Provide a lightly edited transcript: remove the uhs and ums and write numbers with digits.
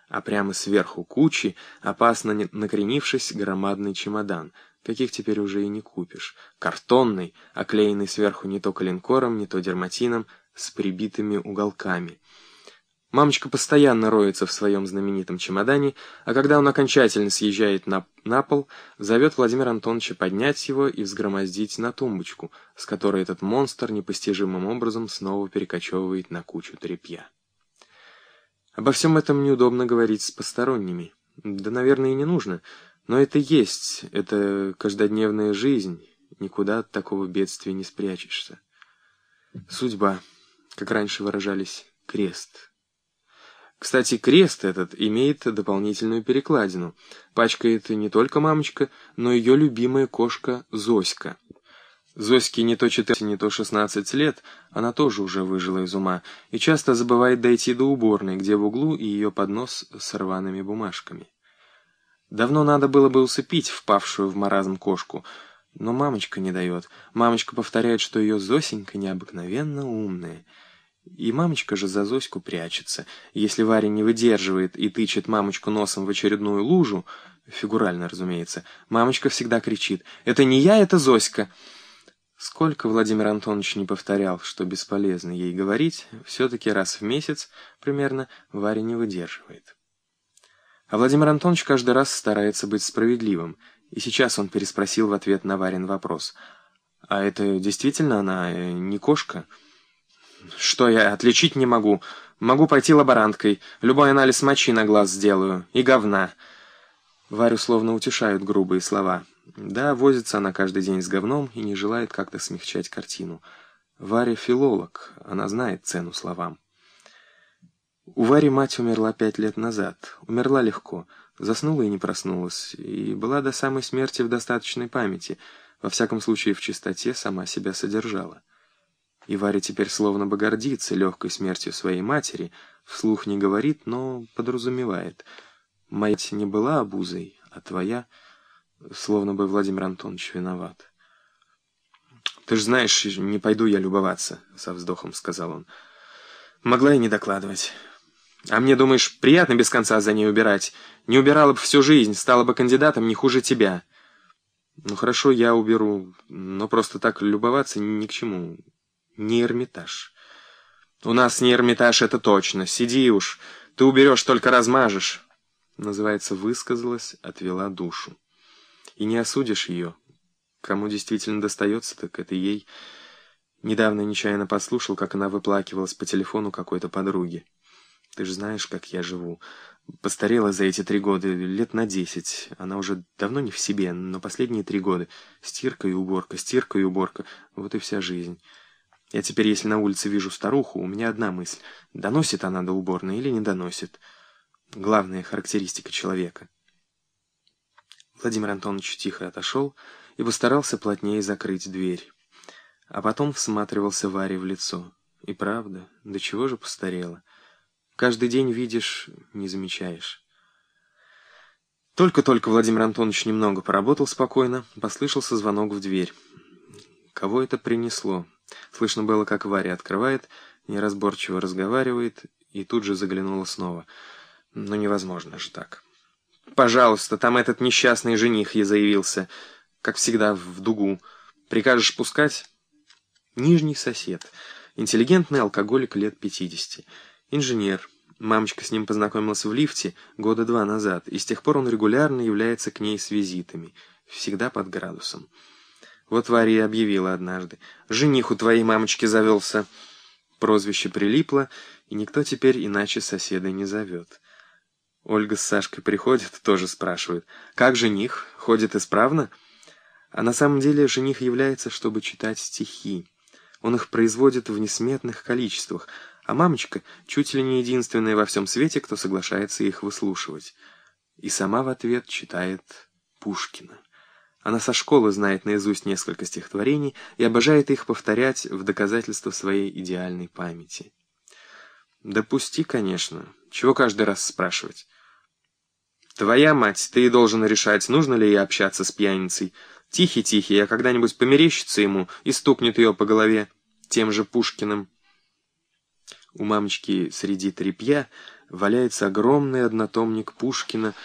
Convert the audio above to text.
а прямо сверху кучи, опасно накренившись, громадный чемодан, каких теперь уже и не купишь, картонный, оклеенный сверху не то коленкором, не то дерматином, с прибитыми уголками. Мамочка постоянно роется в своем знаменитом чемодане, а когда он окончательно съезжает на пол, зовет Владимира Антоновича поднять его и взгромоздить на тумбочку, с которой этот монстр непостижимым образом снова перекочевывает на кучу тряпья. Обо всем этом неудобно говорить с посторонними. Да, наверное, и не нужно, но это есть, это каждодневная жизнь, никуда от такого бедствия не спрячешься. Судьба, как раньше выражались, крест. Кстати, крест этот имеет дополнительную перекладину. Пачкает не только мамочка, но и ее любимая кошка Зоська. Зоське не то 14, не то 16 лет, она тоже уже выжила из ума, и часто забывает дойти до уборной, где в углу и ее поднос с рваными бумажками. Давно надо было бы усыпить впавшую в маразм кошку, но мамочка не дает. Мамочка повторяет, что ее Зосенька необыкновенно умная. И мамочка же за Зоську прячется. Если Варя не выдерживает и тычет мамочку носом в очередную лужу, фигурально, разумеется, мамочка всегда кричит: «Это не я, это Зоська!» Сколько Владимир Антонович не повторял, что бесполезно ей говорить, все-таки раз в месяц, примерно, Варя не выдерживает. А Владимир Антонович каждый раз старается быть справедливым, и сейчас он переспросил в ответ на Варин вопрос: «А это действительно она, не кошка?» «Что я отличить не могу? Могу пойти лаборанткой, любой анализ мочи на глаз сделаю, и говна». Варю словно утешают грубые слова. Да, возится она каждый день с говном и не желает как-то смягчать картину. Варя филолог, она знает цену словам. У Вари мать умерла 5 лет назад. Умерла легко, заснула и не проснулась, и была до самой смерти в достаточной памяти, во всяком случае в чистоте сама себя содержала. И Варя теперь словно бы гордится легкой смертью своей матери, вслух не говорит, но подразумевает. Моя мать не была обузой, а твоя, словно бы Владимир Антонович виноват. «Ты ж знаешь, не пойду я любоваться», — со вздохом сказал он. «Могла и не докладывать. А мне, думаешь, приятно без конца за ней убирать? Не убирала бы всю жизнь, стала бы кандидатом не хуже тебя». «Ну хорошо, я уберу, но просто так любоваться ни к чему». Не Эрмитаж. «У нас не Эрмитаж, это точно. Сиди уж. Ты уберешь, только размажешь». Называется, высказалась, отвела душу. И не осудишь ее. Кому действительно достается, так это ей. Недавно нечаянно подслушал, как она выплакивалась по телефону какой-то подруге. Ты же знаешь, как я живу. Постарела за эти 3 года, лет на 10. Она уже давно не в себе, но последние 3 года. Стирка и уборка. Вот и вся жизнь. Я теперь, если на улице вижу старуху, у меня одна мысль: доносит она до уборной или не доносит. Главная характеристика человека. Владимир Антонович тихо отошел и постарался плотнее закрыть дверь. А потом всматривался Варе в лицо. И правда, до чего же постарела. Каждый день видишь, не замечаешь. Только-только Владимир Антонович немного поработал спокойно, послышался звонок в дверь. Кого это принесло? Слышно было, как Варя открывает, неразборчиво разговаривает, и тут же заглянула снова. Ну, невозможно же так. «Пожалуйста, там этот несчастный жених ей заявился, как всегда, в дугу. Прикажешь пускать?» Нижний сосед. Интеллигентный алкоголик лет 50. Инженер. Мамочка с ним познакомилась в лифте 2 года назад, и с тех пор он регулярно является к ней с визитами. Всегда под градусом. Вот Варя и объявила однажды: «Жених у твоей мамочки завелся». Прозвище прилипло, и никто теперь иначе соседа не зовет. Ольга с Сашкой приходят, тоже спрашивают: «Как жених? Ходит исправно?» А на самом деле жених является, чтобы читать стихи. Он их производит в несметных количествах, а мамочка чуть ли не единственная во всем свете, кто соглашается их выслушивать. И сама в ответ читает Пушкина. Она со школы знает наизусть несколько стихотворений и обожает их повторять в доказательство своей идеальной памяти. Да пусти, конечно. Чего каждый раз спрашивать? Твоя мать, ты должен решать, нужно ли ей общаться с пьяницей. Тихий-тихий, а когда-нибудь померещится ему и стукнет ее по голове тем же Пушкиным. У мамочки среди тряпья валяется огромный однотомник Пушкина